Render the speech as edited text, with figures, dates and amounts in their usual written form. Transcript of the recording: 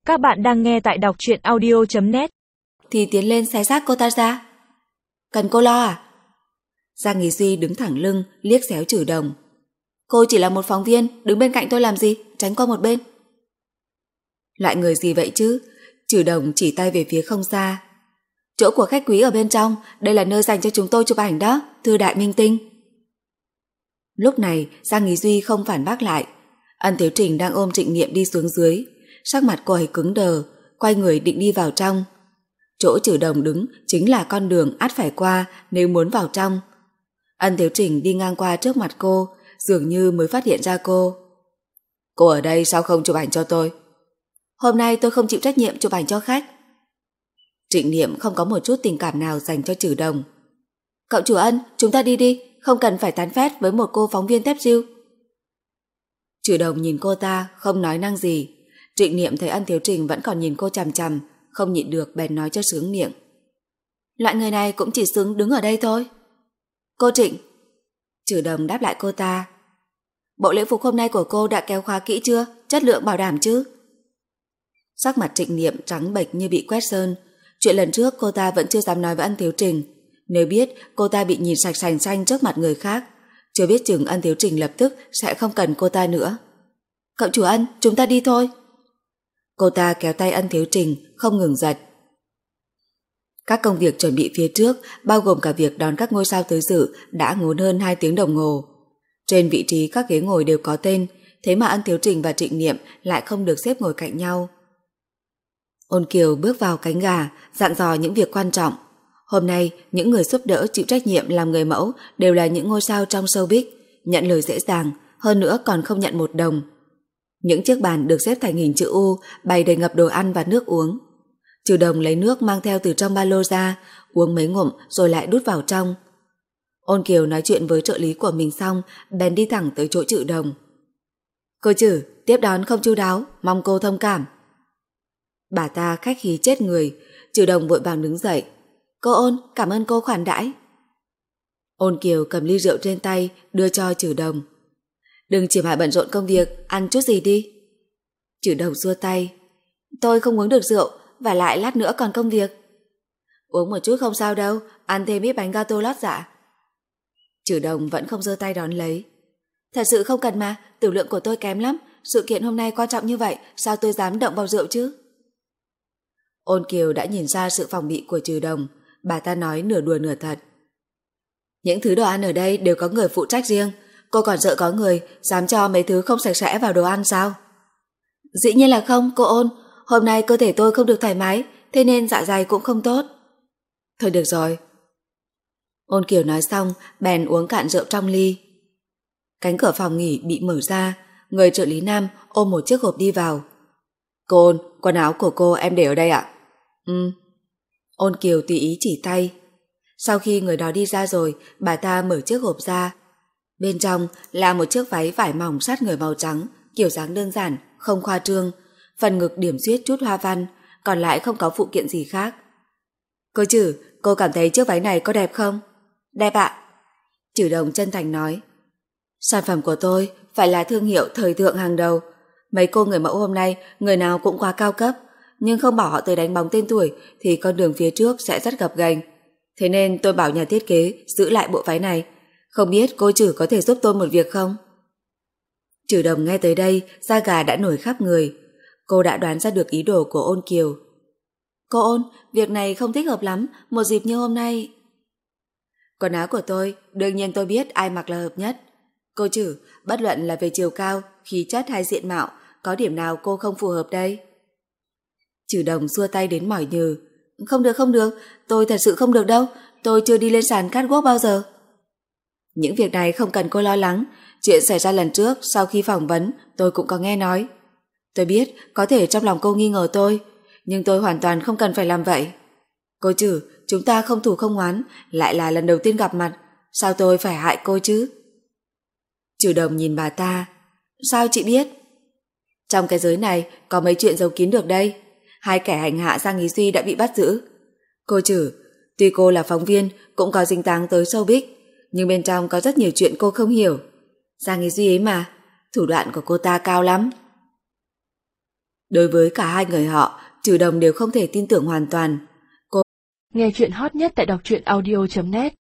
Các bạn đang nghe tại đọc truyện audio.net. Thì tiến lên xé xác cô ta ra. Cần cô lo à? Giang Nghị Duy đứng thẳng lưng, liếc xéo Trử Đồng. Cô chỉ là một phóng viên, đứng bên cạnh tôi làm gì, tránh qua một bên. Loại người gì vậy chứ? Trử Đồng chỉ tay về phía không xa. Chỗ của khách quý ở bên trong, đây là nơi dành cho chúng tôi chụp ảnh đó, thưa đại minh tinh. Lúc này Giang Nghị Duy không phản bác lại. Ân Thiếu Trình đang ôm Trịnh Niệm đi xuống dưới, sắc mặt cô ấy cứng đờ, quay người định đi vào trong. Chỗ Trử Đồng đứng chính là con đường ắt phải qua nếu muốn vào trong. Ân Thiếu Trình đi ngang qua trước mặt cô, dường như mới phát hiện ra cô. Cô ở đây sao không chụp ảnh cho tôi? Hôm nay tôi không chịu trách nhiệm chụp ảnh cho khách. Trịnh Niệm không có một chút tình cảm nào dành cho Trử Đồng. Cậu chủ Ân, chúng ta đi đi, không cần phải tán phét với một cô phóng viên tép diêu. Trử Đồng nhìn cô ta, không nói năng gì. Trịnh Niệm thấy Ân Thiếu Trình vẫn còn nhìn cô chằm chằm, không nhịn được bèn nói cho sướng miệng. Loại người này cũng chỉ xứng đứng ở đây thôi. Cô Trịnh. Trử Đồng đáp lại cô ta. Bộ lễ phục hôm nay của cô đã kéo khóa kỹ chưa? Chất lượng bảo đảm chứ? Sắc mặt Trịnh Niệm trắng bệch như bị quét sơn. Chuyện lần trước cô ta vẫn chưa dám nói với Ân Thiếu Trình. Nếu biết cô ta bị nhìn sạch sành xanh trước mặt người khác, chưa biết chừng Ân Thiếu Trình lập tức sẽ không cần cô ta nữa. Cậu chủ Ân, chúng ta đi thôi. Cô ta kéo tay Ân Thiếu Trình, không ngừng giật. Các công việc chuẩn bị phía trước, bao gồm cả việc đón các ngôi sao tới dự, đã ngốn hơn 2 tiếng đồng hồ. Trên vị trí các ghế ngồi đều có tên, thế mà Ân Thiếu Trình và Trịnh Niệm lại không được xếp ngồi cạnh nhau. Ôn Kiều bước vào cánh gà, dặn dò những việc quan trọng. Hôm nay, những người giúp đỡ chịu trách nhiệm làm người mẫu đều là những ngôi sao trong showbiz, nhận lời dễ dàng, hơn nữa còn không nhận 1 đồng. Những chiếc bàn được xếp thành hình chữ U, bày đầy ngập đồ ăn và nước uống. Trử Đồng lấy nước mang theo từ trong ba lô ra, uống mấy ngụm rồi lại đút vào trong. Ôn Kiều nói chuyện với trợ lý của mình xong, bèn đi thẳng tới chỗ Trử Đồng. Cô Trử, tiếp đón không chu đáo, mong cô thông cảm. Bà ta khách khí chết người. Trử Đồng vội vàng đứng dậy. Cô Ôn, cảm ơn cô khoản đãi. Ôn Kiều cầm ly rượu trên tay, đưa cho Trử Đồng. Đừng chỉ mãi bận rộn công việc, ăn chút gì đi. Trử Đồng xua tay. Tôi không uống được rượu, và lại lát nữa còn công việc. Uống một chút không sao đâu, ăn thêm ít bánh gato lót dạ. Trử Đồng vẫn không giơ tay đón lấy. Thật sự không cần mà, tiểu lượng của tôi kém lắm. Sự kiện hôm nay quan trọng như vậy, sao tôi dám động vào rượu chứ? Ôn Kiều đã nhìn ra sự phòng bị của Trử Đồng. Bà ta nói nửa đùa nửa thật. Những thứ đồ ăn ở đây đều có người phụ trách riêng. Cô còn sợ có người dám cho mấy thứ không sạch sẽ vào đồ ăn sao? Dĩ nhiên là không, cô Ôn. Hôm nay cơ thể tôi không được thoải mái, thế nên dạ dày cũng không tốt. Thôi được rồi. Ôn Kiều nói xong, bèn uống cạn rượu trong ly. Cánh cửa phòng nghỉ bị mở ra, người trợ lý nam ôm một chiếc hộp đi vào. Cô Ôn, quần áo của cô em để ở đây ạ? Ôn Kiều tùy ý chỉ tay. Sau khi người đó đi ra rồi, bà ta mở chiếc hộp ra. Bên trong là một chiếc váy vải mỏng sát người màu trắng, kiểu dáng đơn giản, không khoa trương. Phần ngực điểm xuyết chút hoa văn, còn lại không có phụ kiện gì khác. Cô Trử, cô cảm thấy chiếc váy này có đẹp không? Đẹp ạ. Trử Đồng chân thành nói. Sản phẩm của tôi phải là thương hiệu thời thượng hàng đầu. Mấy cô người mẫu hôm nay, người nào cũng quá cao cấp, nhưng không bảo họ tới đánh bóng tên tuổi thì con đường phía trước sẽ rất gập ghềnh. Thế nên tôi bảo nhà thiết kế giữ lại bộ váy này. Không biết cô Trử có thể giúp tôi một việc không? Trử Đồng nghe tới đây, da gà đã nổi khắp người. Cô đã đoán ra được ý đồ của Ôn Kiều. Cô Ôn, việc này không thích hợp lắm, một dịp như hôm nay. Quần áo của tôi, đương nhiên tôi biết ai mặc là hợp nhất. Cô Trử, bất luận là về chiều cao, khí chất hay diện mạo, có điểm nào cô không phù hợp đây? Trử Đồng xua tay đến mỏi nhừ. Không được, tôi thật sự không được đâu, tôi chưa đi lên sàn catwalk bao giờ. Những việc này không cần cô lo lắng, chuyện xảy ra lần trước sau khi phỏng vấn tôi cũng có nghe nói. Tôi biết có thể trong lòng cô nghi ngờ tôi, nhưng tôi hoàn toàn không cần phải làm vậy. Cô Trử, chúng ta không thù không oán, lại là lần đầu tiên gặp mặt, sao tôi phải hại cô chứ? Trử Đồng nhìn bà ta. Sao chị biết? Trong cái giới này có mấy chuyện giấu kín được đây. 2 kẻ hành hạ Giang Nghị Duy đã bị bắt giữ. Cô Trử, tuy cô là phóng viên cũng có dính dáng tới showbiz, nhưng bên trong có rất nhiều chuyện cô không hiểu. Giang Nghị Duy ấy mà, thủ đoạn của cô ta cao lắm. Đối với cả hai người họ, Trừ Đồng đều không thể tin tưởng hoàn toàn. Nghe chuyện hot nhất tại đọc truyện audio.net